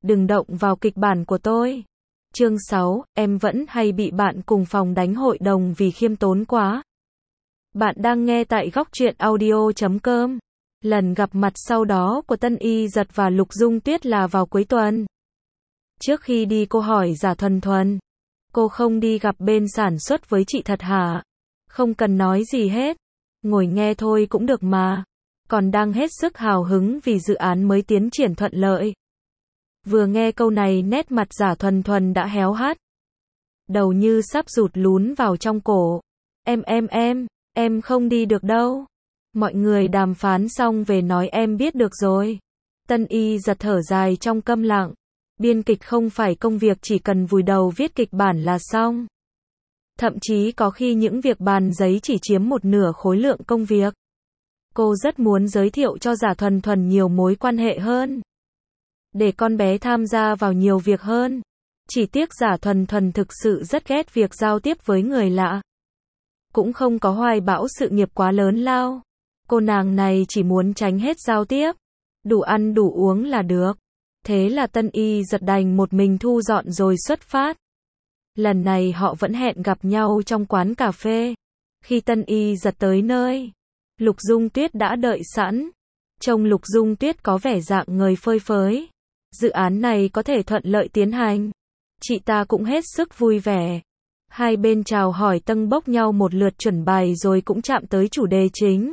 đừng động vào kịch bản của tôi. Chương 6, em vẫn hay bị bạn cùng phòng đánh hội đồng vì khiêm tốn quá. Bạn đang nghe tại Góc Truyện Audio.com. Lần gặp mặt sau đó của Tân Y Giật và Lục Dung Tuyết là vào cuối tuần. Trước khi đi cô hỏi Giả Thuần Thuần, cô không đi gặp bên sản xuất với chị thật hả? Không cần nói gì hết, ngồi nghe thôi cũng được mà. Còn đang hết sức hào hứng vì dự án mới tiến triển thuận lợi. Vừa nghe câu này nét mặt Giả Thuần Thuần đã héo hắt. Đầu như sắp rụt lún vào trong cổ. Em không đi được đâu. Mọi người đàm phán xong về nói em biết được rồi. Tân Y Giật thở dài trong câm lặng. Biên kịch không phải công việc chỉ cần vùi đầu viết kịch bản là xong. Thậm chí có khi những việc bàn giấy chỉ chiếm một nửa khối lượng công việc. Cô rất muốn giới thiệu cho Giả Thuần Thuần nhiều mối quan hệ hơn. Để con bé tham gia vào nhiều việc hơn. Chỉ tiếc Giả Thuần Thuần thực sự rất ghét việc giao tiếp với người lạ. Cũng không có hoài bão sự nghiệp quá lớn lao. Cô nàng này chỉ muốn tránh hết giao tiếp. Đủ ăn đủ uống là được. Thế là Tân Y Giật đành một mình thu dọn rồi xuất phát. Lần này họ vẫn hẹn gặp nhau trong quán cà phê. Khi Tân Y Giật tới nơi, Lục Dung Tuyết đã đợi sẵn. Trông Lục Dung Tuyết có vẻ dạng người phơi phới. Dự án này có thể thuận lợi tiến hành. Chị ta cũng hết sức vui vẻ. Hai bên chào hỏi tâng bốc nhau một lượt chuẩn bài rồi cũng chạm tới chủ đề chính.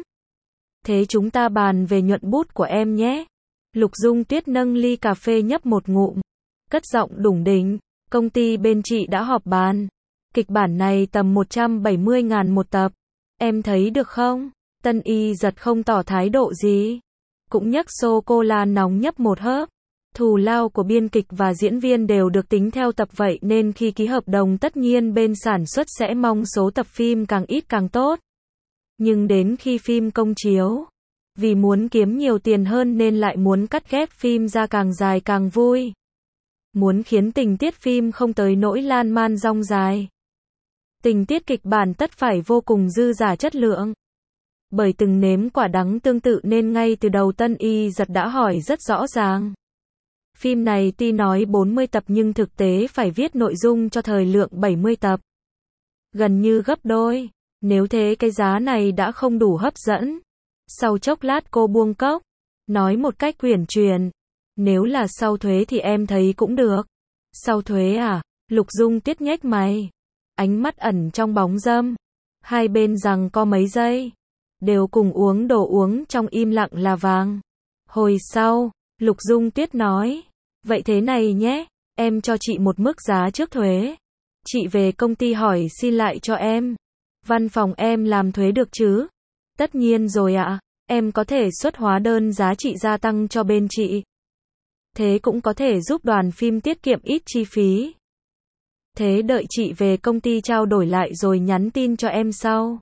Thế chúng ta bàn về nhuận bút của em nhé. Lục Dung Tuyết nâng ly cà phê nhấp một ngụm. Cất giọng đủng đỉnh. Công ty bên chị đã họp bàn. Kịch bản này tầm 170.000 một tập. Em thấy được không? Tân Y Giật không tỏ thái độ gì. Cũng nhấc sô-cô-la nóng nhấp một hớp. Thù lao của biên kịch và diễn viên đều được tính theo tập vậy nên khi ký hợp đồng tất nhiên bên sản xuất sẽ mong số tập phim càng ít càng tốt. Nhưng đến khi phim công chiếu, vì muốn kiếm nhiều tiền hơn nên lại muốn cắt ghép phim ra càng dài càng vui. Muốn khiến tình tiết phim không tới nỗi lan man rong dài. Tình tiết kịch bản tất phải vô cùng dư dả chất lượng. Bởi từng nếm quả đắng tương tự nên ngay từ đầu Tân Y Giật đã hỏi rất rõ ràng. Phim này tuy nói 40 tập nhưng thực tế phải viết nội dung cho thời lượng 70 tập. Gần như gấp đôi. Nếu thế cái giá này đã không đủ hấp dẫn. Sau chốc lát cô buông cốc. Nói một cách uyển chuyển. Nếu là sau thuế thì em thấy cũng được. Sau thuế à? Lục Dung Tuyết nhếch mày. Ánh mắt ẩn trong bóng râm. Hai bên giằng co mấy giây. Đều cùng uống đồ uống trong im lặng là vàng. Hồi sau, Lục Dung Tuyết nói. Vậy thế này nhé, em cho chị một mức giá trước thuế. Chị về công ty hỏi xin lại cho em. Văn phòng em làm thuế được chứ? Tất nhiên rồi ạ, em có thể xuất hóa đơn giá trị gia tăng cho bên chị. Thế cũng có thể giúp đoàn phim tiết kiệm ít chi phí. Thế đợi chị về công ty trao đổi lại rồi nhắn tin cho em sau.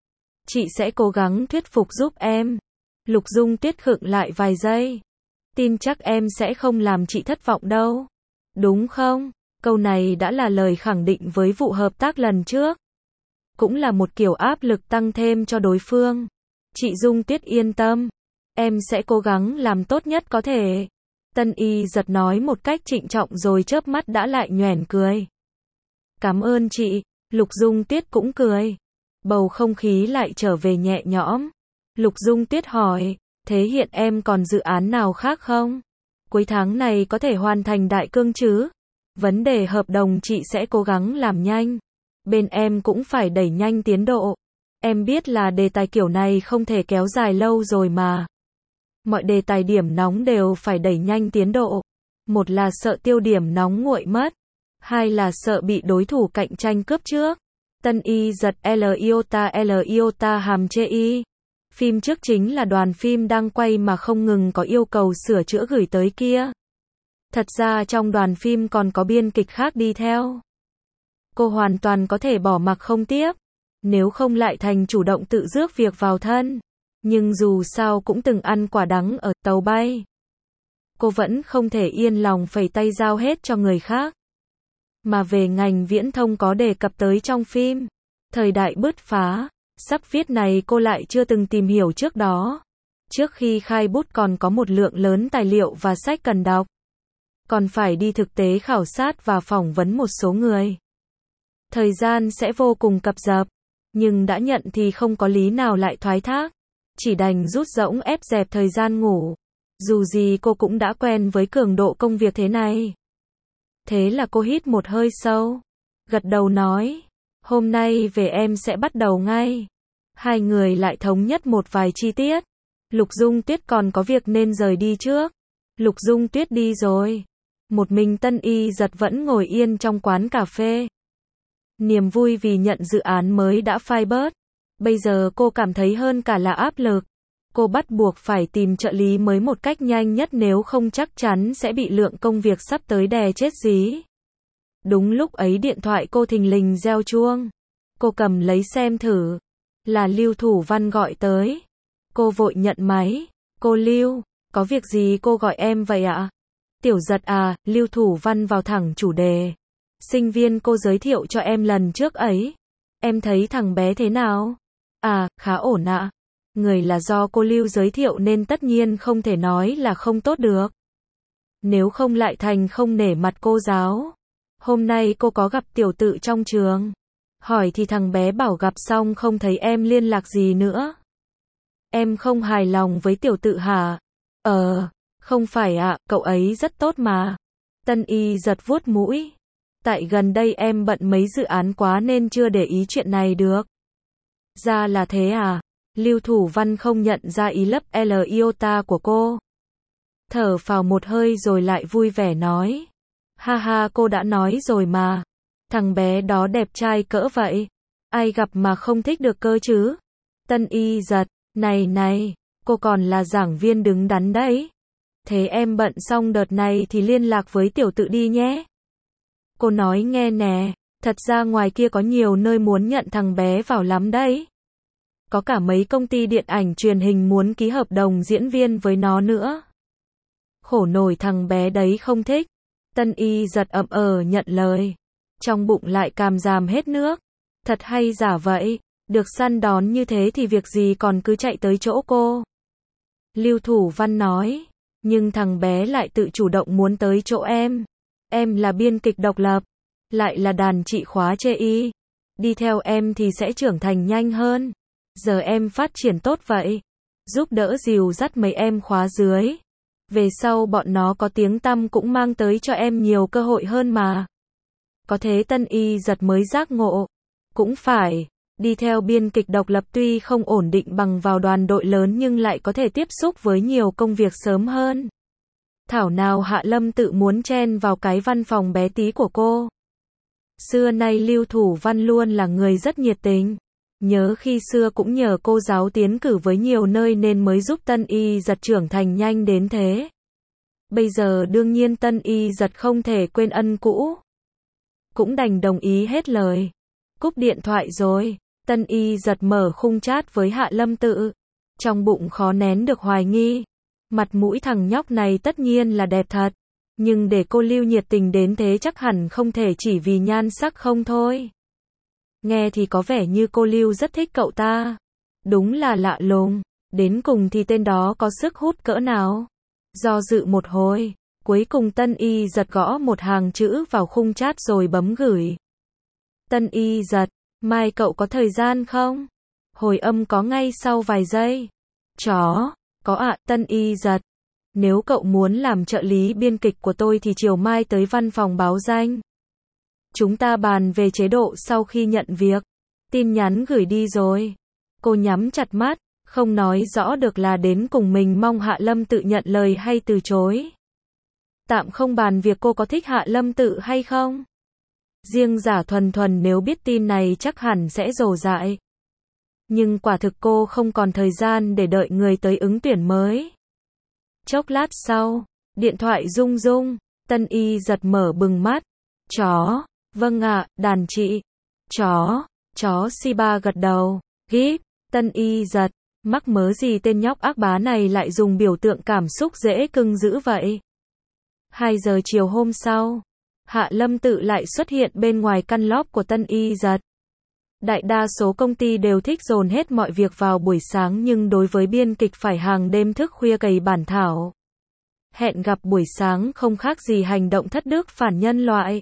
Chị sẽ cố gắng thuyết phục giúp em. Lục Dung Tuyết khựng lại vài giây. Tin chắc em sẽ không làm chị thất vọng đâu. Đúng không? Câu này đã là lời khẳng định với vụ hợp tác lần trước. Cũng là một kiểu áp lực tăng thêm cho đối phương. Chị Dung Tuyết yên tâm. Em sẽ cố gắng làm tốt nhất có thể. Tân Y Giật nói một cách trịnh trọng rồi chớp mắt đã lại nhoẻn cười. Cảm ơn chị. Lục Dung Tuyết cũng cười. Bầu không khí lại trở về nhẹ nhõm. Lục Dung Tuyết hỏi. Thế hiện em còn dự án nào khác không? Cuối tháng này có thể hoàn thành Đại Cương chứ? Vấn đề hợp đồng chị sẽ cố gắng làm nhanh. Bên em cũng phải đẩy nhanh tiến độ. Em biết là đề tài kiểu này không thể kéo dài lâu rồi mà. Mọi đề tài điểm nóng đều phải đẩy nhanh tiến độ. Một là sợ tiêu điểm nóng nguội mất. Hai là sợ bị đối thủ cạnh tranh cướp trước. Tân Y Giật Liota hàm chê y. Phim trước chính là đoàn phim đang quay mà không ngừng có yêu cầu sửa chữa gửi tới kia. Thật ra trong đoàn phim còn có biên kịch khác đi theo. Cô hoàn toàn có thể bỏ mặc không tiếp. Nếu không lại thành chủ động tự rước việc vào thân. Nhưng dù sao cũng từng ăn quả đắng ở tàu bay. Cô vẫn không thể yên lòng phẩy tay giao hết cho người khác. Mà về ngành viễn thông có đề cập tới trong phim. Thời đại bứt phá. Sắp viết này cô lại chưa từng tìm hiểu trước đó. Trước khi khai bút còn có một lượng lớn tài liệu và sách cần đọc. còn phải đi thực tế khảo sát và phỏng vấn một số người. Thời gian sẽ vô cùng cập dập, nhưng đã nhận thì không có lý nào lại thoái thác, chỉ đành rút rỗng ép dẹp thời gian ngủ. Dù gì cô cũng đã quen với cường độ công việc thế này. Thế là cô hít một hơi sâu, gật đầu nói, hôm nay về em sẽ bắt đầu ngay. Hai người lại thống nhất một vài chi tiết. Lục Dung Tuyết còn có việc nên rời đi trước. Lục Dung Tuyết đi rồi. Một mình Tân Y Dật vẫn ngồi yên trong quán cà phê. Niềm vui vì nhận dự án mới đã phai bớt. Bây giờ cô cảm thấy hơn cả là áp lực. Cô bắt buộc phải tìm trợ lý mới một cách nhanh nhất, nếu không chắc chắn sẽ bị lượng công việc sắp tới đè chết dí. Đúng lúc ấy điện thoại cô thình lình reo chuông. Cô cầm lấy xem thử. Là Lưu Thủ Văn gọi tới. Cô vội nhận máy. Cô Lưu, có việc gì cô gọi em vậy ạ? Tiểu Dật à, Lưu Thủ Văn vào thẳng chủ đề. Sinh viên cô giới thiệu cho em lần trước ấy. Em thấy thằng bé thế nào? À, khá ổn ạ. Người là do cô Lưu giới thiệu nên tất nhiên không thể nói là không tốt được. Nếu không lại thành không nể mặt cô giáo. Hôm nay cô có gặp tiểu tự trong trường. Hỏi thì thằng bé bảo gặp xong không thấy em liên lạc gì nữa. Em không hài lòng với tiểu tự hả? Không phải ạ, cậu ấy rất tốt mà. Tân Y Dật vuốt mũi. Tại gần đây em bận mấy dự án quá nên chưa để ý chuyện này được. Ra là thế à? Lưu Thủ Văn không nhận ra ý lấp L iota của cô. Thở phào một hơi rồi lại vui vẻ nói. Ha ha, cô đã nói rồi mà. Thằng bé đó đẹp trai cỡ vậy. Ai gặp mà không thích được cơ chứ? Tân Y Dật, này, cô còn là giảng viên đứng đắn đấy. Thế em bận xong đợt này thì liên lạc với tiểu tự đi nhé. Cô nói nghe nè, thật ra ngoài kia có nhiều nơi muốn nhận thằng bé vào lắm đấy. Có cả mấy công ty điện ảnh truyền hình muốn ký hợp đồng diễn viên với nó nữa. Khổ nổi thằng bé đấy không thích. Tân Y Dật nhận lời. Trong bụng lại càm ràm hết nước. Thật hay giả vậy, được săn đón như thế thì việc gì còn cứ chạy tới chỗ cô. Lưu Thủ Văn nói, nhưng thằng bé lại tự chủ động muốn tới chỗ em. Em là biên kịch độc lập, lại là đàn chị khóa chê y. Đi theo em thì sẽ trưởng thành nhanh hơn. Giờ em phát triển tốt vậy, giúp đỡ dìu dắt mấy em khóa dưới. Về sau bọn nó có tiếng tăm cũng mang tới cho em nhiều cơ hội hơn mà. Có thế Tân Y Dật mới giác ngộ. Cũng phải, đi theo biên kịch độc lập tuy không ổn định bằng vào đoàn đội lớn nhưng lại có thể tiếp xúc với nhiều công việc sớm hơn. Thảo nào Hạ Lâm tự muốn chen vào cái văn phòng bé tí của cô. Xưa nay Lưu Thủ Văn luôn là người rất nhiệt tình. Nhớ khi xưa cũng nhờ cô giáo tiến cử với nhiều nơi nên mới giúp Tân Y Dật trưởng thành nhanh đến thế. Bây giờ đương nhiên Tân Y Dật không thể quên ân cũ. Cũng đành đồng ý hết lời. Cúp điện thoại rồi, Tân Y Dật mở khung chat với Hạ Lâm tự. Trong bụng khó nén được hoài nghi. Mặt mũi thằng nhóc này tất nhiên là đẹp thật. Nhưng để cô Lưu nhiệt tình đến thế chắc hẳn không thể chỉ vì nhan sắc không thôi. Nghe thì có vẻ như cô Lưu rất thích cậu ta. Đúng là lạ lùng. Đến cùng thì tên đó có sức hút cỡ nào? Do dự một hồi, cuối cùng Tân Y Dật gõ một hàng chữ vào khung chat rồi bấm gửi. Tân Y Dật, mai cậu có thời gian không? Hồi âm có ngay sau vài giây. Chó, có ạ, Tân Y Dật. Nếu cậu muốn làm trợ lý biên kịch của tôi thì chiều mai tới văn phòng báo danh. Chúng ta bàn về chế độ sau khi nhận việc. Tin nhắn gửi đi rồi. Cô nhắm chặt mắt, không nói rõ được là đến cùng mình mong Hạ Lâm tự nhận lời hay từ chối. Tạm không bàn việc cô có thích Hạ Lâm tự hay không. Riêng Giả Thuần Thuần nếu biết tin này chắc hẳn sẽ rồ dại. Nhưng quả thực cô không còn thời gian để đợi người tới ứng tuyển mới. Chốc lát sau, điện thoại rung rung, Tân Y Dật mở bừng mắt. Chó, vâng ạ, đàn chị. Chó Shiba gật đầu. Gíp, Tân Y Dật, mắc mớ gì tên nhóc ác bá này lại dùng biểu tượng cảm xúc dễ cưng dữ vậy. 2 giờ chiều hôm sau, Hạ Lâm tự lại xuất hiện bên ngoài căn lóp của Tân Y Dật. Đại đa số công ty đều thích dồn hết mọi việc vào buổi sáng nhưng đối với biên kịch phải hàng đêm thức khuya cày bản thảo. Hẹn gặp buổi sáng không khác gì hành động thất đức phản nhân loại.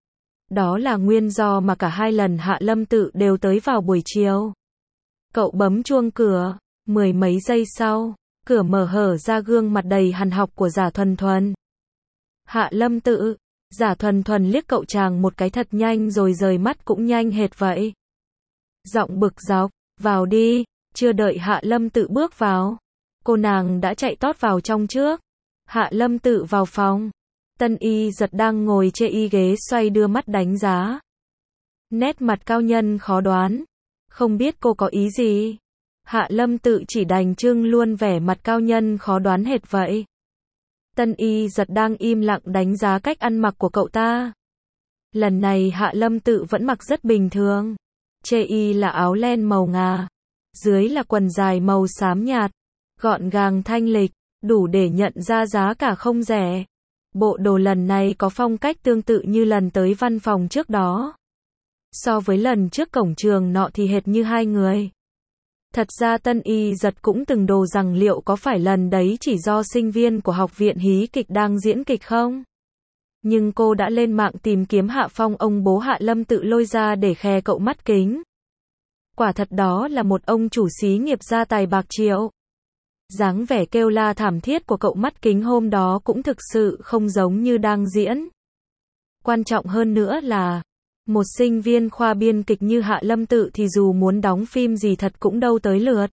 Đó là nguyên do mà cả hai lần Hạ Lâm Tự đều tới vào buổi chiều. Cậu bấm chuông cửa, 10 mấy giây sau, cửa mở hở ra gương mặt đầy hằn học của Giả Thuần Thuần. Hạ Lâm Tự, Giả Thuần Thuần liếc cậu chàng một cái thật nhanh rồi rời mắt cũng nhanh hệt vậy. Giọng bực dọc, vào đi, chưa đợi Hạ Lâm Tự bước vào. Cô nàng đã chạy tót vào trong trước. Hạ Lâm Tự vào phòng. Tân Y Giật đang ngồi trên y ghế xoay đưa mắt đánh giá. Nét mặt cao nhân khó đoán. Không biết cô có ý gì. Hạ Lâm Tự chỉ đành trưng luôn vẻ mặt cao nhân khó đoán hệt vậy. Tân Y Giật đang im lặng đánh giá cách ăn mặc của cậu ta. Lần này Hạ Lâm Tự vẫn mặc rất bình thường. Trên y là áo len màu ngà. Dưới là quần dài màu xám nhạt. Gọn gàng thanh lịch, đủ để nhận ra giá cả không rẻ. Bộ đồ lần này có phong cách tương tự như lần tới văn phòng trước đó. So với lần trước cổng trường nọ thì hệt như hai người. Thật ra Tân Y Giật cũng từng đồ rằng liệu có phải lần đấy chỉ do sinh viên của học viện hí kịch đang diễn kịch không? Nhưng cô đã lên mạng tìm kiếm Hạ Phong ông bố Hạ Lâm Tự lôi ra để khè cậu mắt kính. Quả thật đó là một ông chủ xí nghiệp gia tài bạc triệu. Dáng vẻ kêu la thảm thiết của cậu mắt kính hôm đó cũng thực sự không giống như đang diễn. Quan trọng hơn nữa là, một sinh viên khoa biên kịch như Hạ Lâm Tự thì dù muốn đóng phim gì thật cũng đâu tới lượt.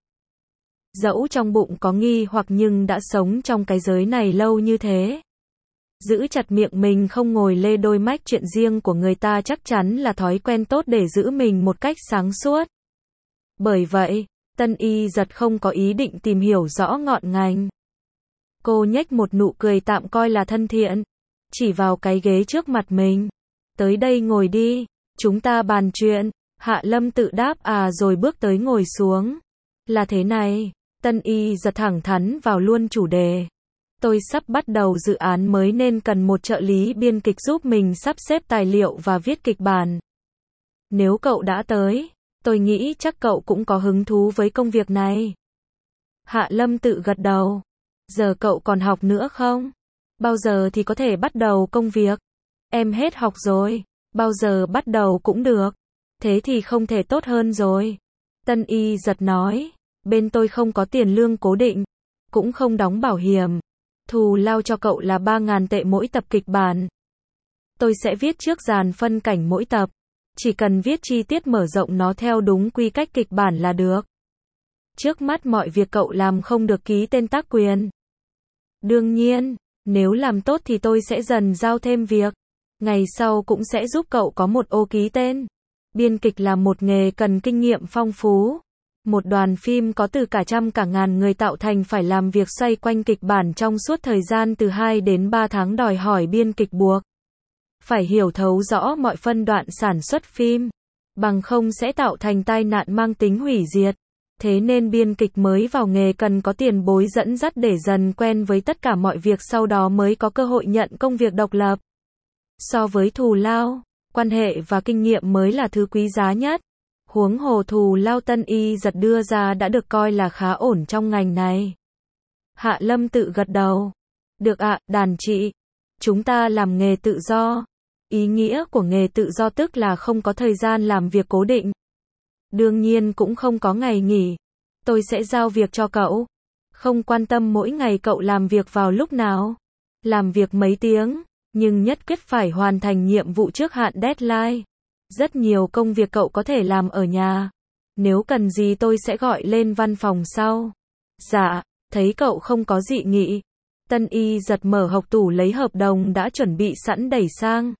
Dẫu trong bụng có nghi hoặc nhưng đã sống trong cái giới này lâu như thế. Giữ chặt miệng mình không ngồi lê đôi mách chuyện riêng của người ta chắc chắn là thói quen tốt để giữ mình một cách sáng suốt. Bởi vậy, Tân Y Giật không có ý định tìm hiểu rõ ngọn ngành. Cô nhếch một nụ cười tạm coi là thân thiện, chỉ vào cái ghế trước mặt mình. Tới đây ngồi đi, chúng ta bàn chuyện. Hạ Lâm Tự đáp rồi bước tới ngồi xuống. Là thế này, Tân Y Giật thẳng thắn vào luôn chủ đề. Tôi sắp bắt đầu dự án mới nên cần một trợ lý biên kịch giúp mình sắp xếp tài liệu và viết kịch bản. Nếu cậu đã tới, tôi nghĩ chắc cậu cũng có hứng thú với công việc này. Hạ Lâm Tự gật đầu. Giờ cậu còn học nữa không? Bao giờ thì có thể bắt đầu công việc? Em hết học rồi. Bao giờ bắt đầu cũng được. Thế thì không thể tốt hơn rồi. Tân Y Giật nói. Bên tôi không có tiền lương cố định. Cũng không đóng bảo hiểm. Thù lao cho cậu là 3.000 tệ mỗi tập kịch bản. Tôi sẽ viết trước dàn phân cảnh mỗi tập. Chỉ cần viết chi tiết mở rộng nó theo đúng quy cách kịch bản là được. Trước mắt mọi việc cậu làm không được ký tên tác quyền. Đương nhiên, nếu làm tốt thì tôi sẽ dần giao thêm việc. Ngày sau cũng sẽ giúp cậu có một ô ký tên. Biên kịch là một nghề cần kinh nghiệm phong phú. Một đoàn phim có từ cả trăm cả ngàn người tạo thành phải làm việc xoay quanh kịch bản trong suốt thời gian từ 2 đến 3 tháng đòi hỏi biên kịch buộc phải hiểu thấu rõ mọi phân đoạn sản xuất phim, bằng không sẽ tạo thành tai nạn mang tính hủy diệt. Thế nên biên kịch mới vào nghề cần có tiền bối dẫn dắt để dần quen với tất cả mọi việc sau đó mới có cơ hội nhận công việc độc lập. So với thù lao, quan hệ và kinh nghiệm mới là thứ quý giá nhất. Huống hồ thù lao Tân Y Giật đưa ra đã được coi là khá ổn trong ngành này. Hạ Lâm Tự gật đầu. Được ạ, đàn chị. Chúng ta làm nghề tự do. Ý nghĩa của nghề tự do tức là không có thời gian làm việc cố định. Đương nhiên cũng không có ngày nghỉ. Tôi sẽ giao việc cho cậu. Không quan tâm mỗi ngày cậu làm việc vào lúc nào. Làm việc mấy tiếng, nhưng nhất quyết phải hoàn thành nhiệm vụ trước hạn deadline. Rất nhiều công việc cậu có thể làm ở nhà. Nếu cần gì tôi sẽ gọi lên văn phòng sau. Dạ, thấy cậu không có dị nghị. Tân Y Giật mở hộc tủ lấy hợp đồng đã chuẩn bị sẵn đẩy sang.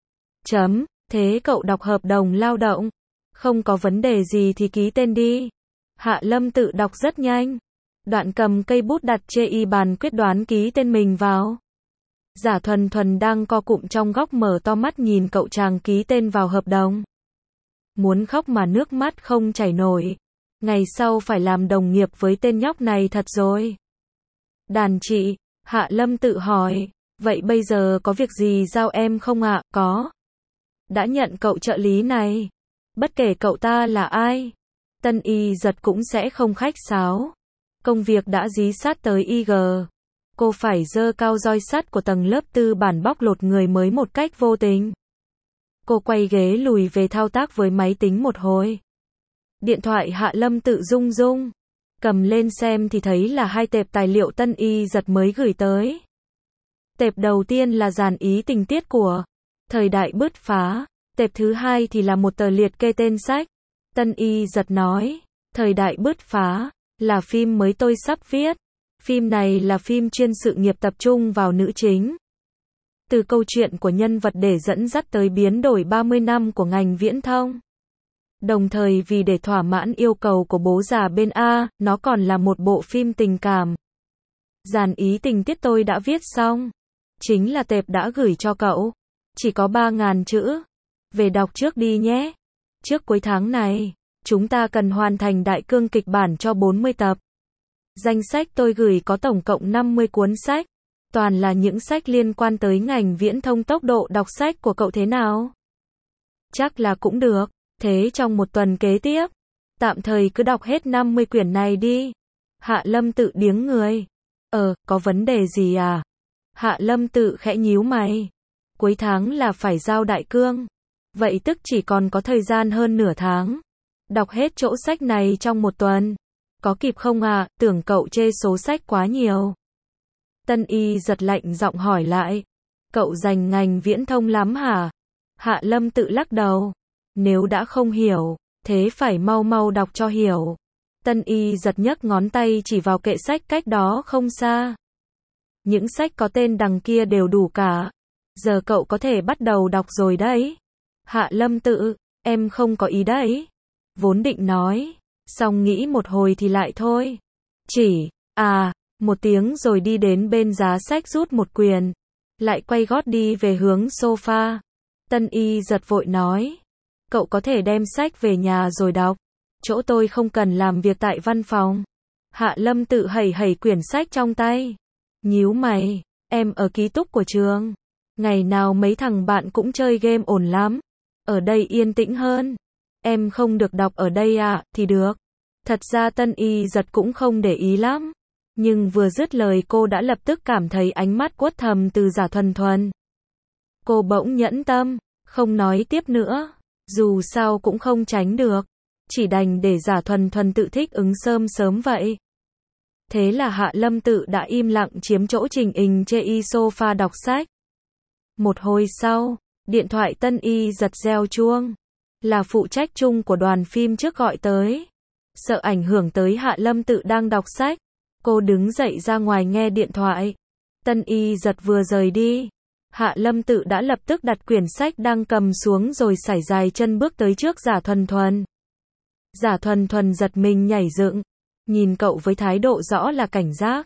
Thế cậu đọc hợp đồng lao động. Không có vấn đề gì thì ký tên đi. Hạ Lâm Tự đọc rất nhanh. Đoạn cầm cây bút đặt trên y bàn quyết đoán ký tên mình vào. Giả Thuần Thuần đang co cụm trong góc mở to mắt nhìn cậu chàng ký tên vào hợp đồng. Muốn khóc mà nước mắt không chảy nổi. Ngày sau phải làm đồng nghiệp với tên nhóc này thật rồi. Đàn chị, Hạ Lâm Tự hỏi, vậy bây giờ có việc gì giao em không ạ? Có. Đã nhận cậu trợ lý này. Bất kể cậu ta là ai, Tân Y Giật cũng sẽ không khách sáo. Công việc đã dí sát tới IG. cô phải giơ cao roi sắt của tầng lớp tư bản bóc lột người mới một cách vô tình. Cô quay ghế lùi về thao tác với máy tính một hồi. Điện thoại Hạ Lâm Tự rung rung. Cầm lên xem thì thấy là 2 tệp tài liệu Tân Y Giật mới gửi tới. Tệp đầu tiên là dàn ý tình tiết của Thời Đại Bứt Phá. Tệp thứ 2 thì là một tờ liệt kê tên sách. Tân Y Giật nói, Thời Đại Bứt Phá là phim mới tôi sắp viết. Phim này là phim chuyên sự nghiệp tập trung vào nữ chính. Từ câu chuyện của nhân vật để dẫn dắt tới biến đổi 30 năm của ngành viễn thông. Đồng thời vì để thỏa mãn yêu cầu của bố già bên A, nó còn là một bộ phim tình cảm. Dàn ý tình tiết tôi đã viết xong. Chính là tệp đã gửi cho cậu. Chỉ có 3.000 chữ. Về đọc trước đi nhé. Trước cuối tháng này, chúng ta cần hoàn thành đại cương kịch bản cho 40 tập. Danh sách tôi gửi có tổng cộng 50 cuốn sách. Toàn là những sách liên quan tới ngành viễn thông. Tốc độ đọc sách của cậu thế nào? Chắc là cũng được. Thế trong một tuần kế tiếp, tạm thời cứ đọc hết 50 quyển này đi. Hạ Lâm Tự điếng người. Có vấn đề gì à? Hạ Lâm Tự khẽ nhíu mày. Cuối tháng là phải giao đại cương. Vậy tức chỉ còn có thời gian hơn nửa tháng. Đọc hết chỗ sách này trong một tuần. Có kịp không à? Tưởng cậu chê số sách quá nhiều. Tân Y Giật lạnh giọng hỏi lại. Cậu dành ngành viễn thông lắm hả? Hạ Lâm Tự lắc đầu. Nếu đã không hiểu, thế phải mau mau đọc cho hiểu. Tân Y Giật nhấc ngón tay chỉ vào kệ sách cách đó không xa. Những sách có tên đằng kia đều đủ cả. Giờ cậu có thể bắt đầu đọc rồi đấy. Hạ Lâm Tự, em không có ý đấy. Vốn định nói, xong nghĩ một hồi thì lại thôi. Một tiếng rồi đi đến bên giá sách rút một quyển. Lại quay gót đi về hướng sofa. Tân Y Giật vội nói. Cậu có thể đem sách về nhà rồi đọc. Chỗ tôi không cần làm việc tại văn phòng. Hạ Lâm Tự hẩy hẩy quyển sách trong tay. Nhíu mày, em ở ký túc của trường. Ngày nào mấy thằng bạn cũng chơi game ổn lắm. Ở đây yên tĩnh hơn. Em không được đọc ở đây à, thì được. Thật ra Tân Y Giật cũng không để ý lắm. Nhưng vừa dứt lời cô đã lập tức cảm thấy ánh mắt uất thầm từ Giả Thuần Thuần. Cô bỗng nhẫn tâm, không nói tiếp nữa. Dù sao cũng không tránh được. Chỉ đành để Giả Thuần Thuần tự thích ứng sớm vậy. Thế là Hạ Lâm Tự đã im lặng chiếm chỗ Trình Ình chê y sofa đọc sách. Một hồi sau, điện thoại Tân Y Giật reo chuông. Là phụ trách chung của đoàn phim trước gọi tới. Sợ ảnh hưởng tới Hạ Lâm Tự đang đọc sách. Cô đứng dậy ra ngoài nghe điện thoại. Tân Y Giật vừa rời đi. Hạ Lâm Tự đã lập tức đặt quyển sách đang cầm xuống rồi sải dài chân bước tới trước Giả Thuần Thuần. Giả Thuần Thuần giật mình nhảy dựng. Nhìn cậu với thái độ rõ là cảnh giác.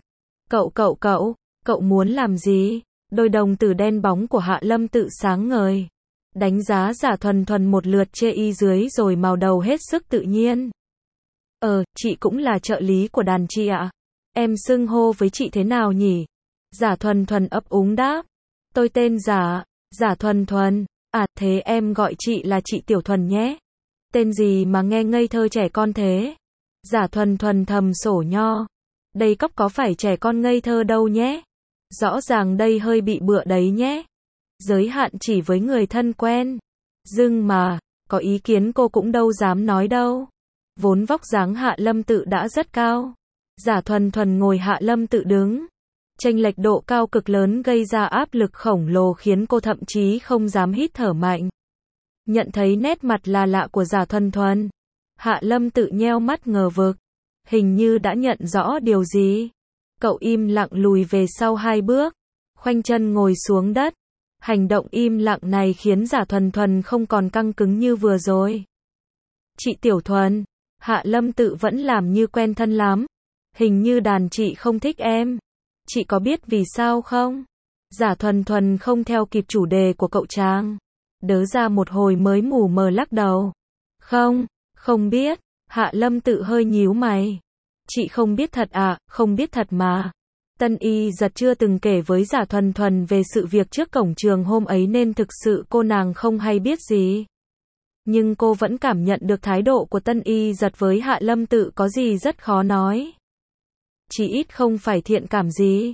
Cậu muốn làm gì? Đôi đồng tử đen bóng của Hạ Lâm Tự sáng ngời. Đánh giá Giả Thuần Thuần một lượt chê y dưới rồi màu đầu hết sức tự nhiên. Chị cũng là trợ lý của đàn chị ạ. Em xưng hô với chị thế nào nhỉ? Giả Thuần Thuần ấp úng đáp. Tôi tên Giả Thuần Thuần. Thế em gọi chị là chị Tiểu Thuần nhé. Tên gì mà nghe ngây thơ trẻ con thế? Giả Thuần Thuần thầm sổ nho. Đây cóc có phải trẻ con ngây thơ đâu nhé. Rõ ràng đây hơi bị bựa đấy nhé. Giới hạn chỉ với người thân quen. Dưng mà, có ý kiến cô cũng đâu dám nói đâu. Vốn vóc dáng Hạ Lâm Tự đã rất cao. Giả Thuần Thuần ngồi Hạ Lâm Tự đứng. Chênh lệch độ cao cực lớn gây ra áp lực khổng lồ khiến cô thậm chí không dám hít thở mạnh. Nhận thấy nét mặt là lạ của Giả Thuần Thuần. Hạ Lâm Tự nheo mắt ngờ vực. Hình như đã nhận rõ điều gì. Cậu im lặng lùi về sau 2 bước. Khoanh chân ngồi xuống đất. Hành động im lặng này khiến Giả Thuần Thuần không còn căng cứng như vừa rồi. Chị Tiểu Thuần. Hạ Lâm Tự vẫn làm như quen thân lắm. Hình như đàn chị không thích em. Chị có biết vì sao không? Giả Thuần Thuần không theo kịp chủ đề của cậu chàng. Đớ ra một hồi mới mù mờ lắc đầu. Không biết. Hạ Lâm Tự hơi nhíu mày. Chị không biết thật à? Không biết thật mà. Tân Y Giật chưa từng kể với Giả Thuần Thuần về sự việc trước cổng trường hôm ấy nên thực sự cô nàng không hay biết gì. Nhưng cô vẫn cảm nhận được thái độ của Tân Y Giật với Hạ Lâm Tự có gì rất khó nói. Chỉ ít không phải thiện cảm gì.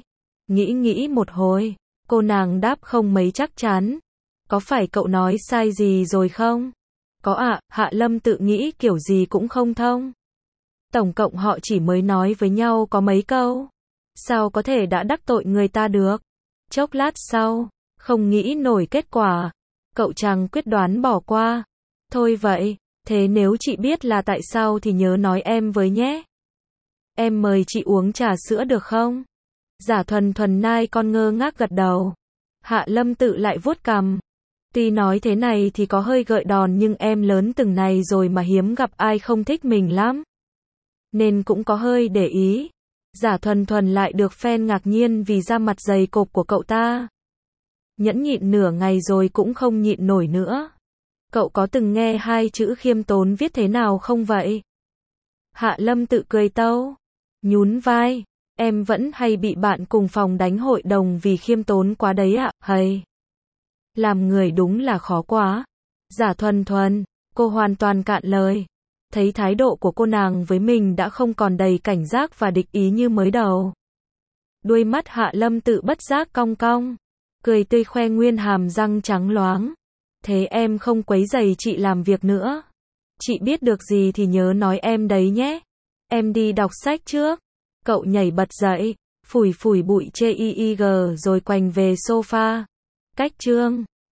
Nghĩ một hồi, cô nàng đáp không mấy chắc chắn. Có phải cậu nói sai gì rồi không? Có ạ, Hạ Lâm tự nghĩ kiểu gì cũng không thông. Tổng cộng họ chỉ mới nói với nhau có mấy câu. Sao có thể đã đắc tội người ta được? Chốc lát sau, không nghĩ nổi kết quả. Cậu chàng quyết đoán bỏ qua. Thôi vậy, thế nếu chị biết là tại sao thì nhớ nói em với nhé. Em mời chị uống trà sữa được không? Giả Thuần Thuần nai con ngơ ngác gật đầu. Hạ Lâm tự lại vuốt cằm. Tuy nói thế này thì có hơi gợi đòn nhưng em lớn từng này rồi mà hiếm gặp ai không thích mình lắm. Nên cũng có hơi để ý. Giả Thuần Thuần lại được fan ngạc nhiên vì da mặt dày cộp của cậu ta. Nhẫn nhịn nửa ngày rồi cũng không nhịn nổi nữa. Cậu có từng nghe hai chữ khiêm tốn viết thế nào không vậy? Hạ Lâm tự cười tâu. Nhún vai. Em vẫn hay bị bạn cùng phòng đánh hội đồng vì khiêm tốn quá đấy ạ, hay. Làm người đúng là khó quá. Giả Thuần Thuần, cô hoàn toàn cạn lời. Thấy thái độ của cô nàng với mình đã không còn đầy cảnh giác và địch ý như mới đầu. Đuôi mắt Hạ Lâm tự bất giác cong cong. Cười tươi khoe nguyên hàm răng trắng loáng. Thế em không quấy rầy chị làm việc nữa. Chị biết được gì thì nhớ nói em đấy nhé. Em đi đọc sách trước. Cậu nhảy bật dậy, phủi phủi bụi chê y rồi quành về sofa. Cách chương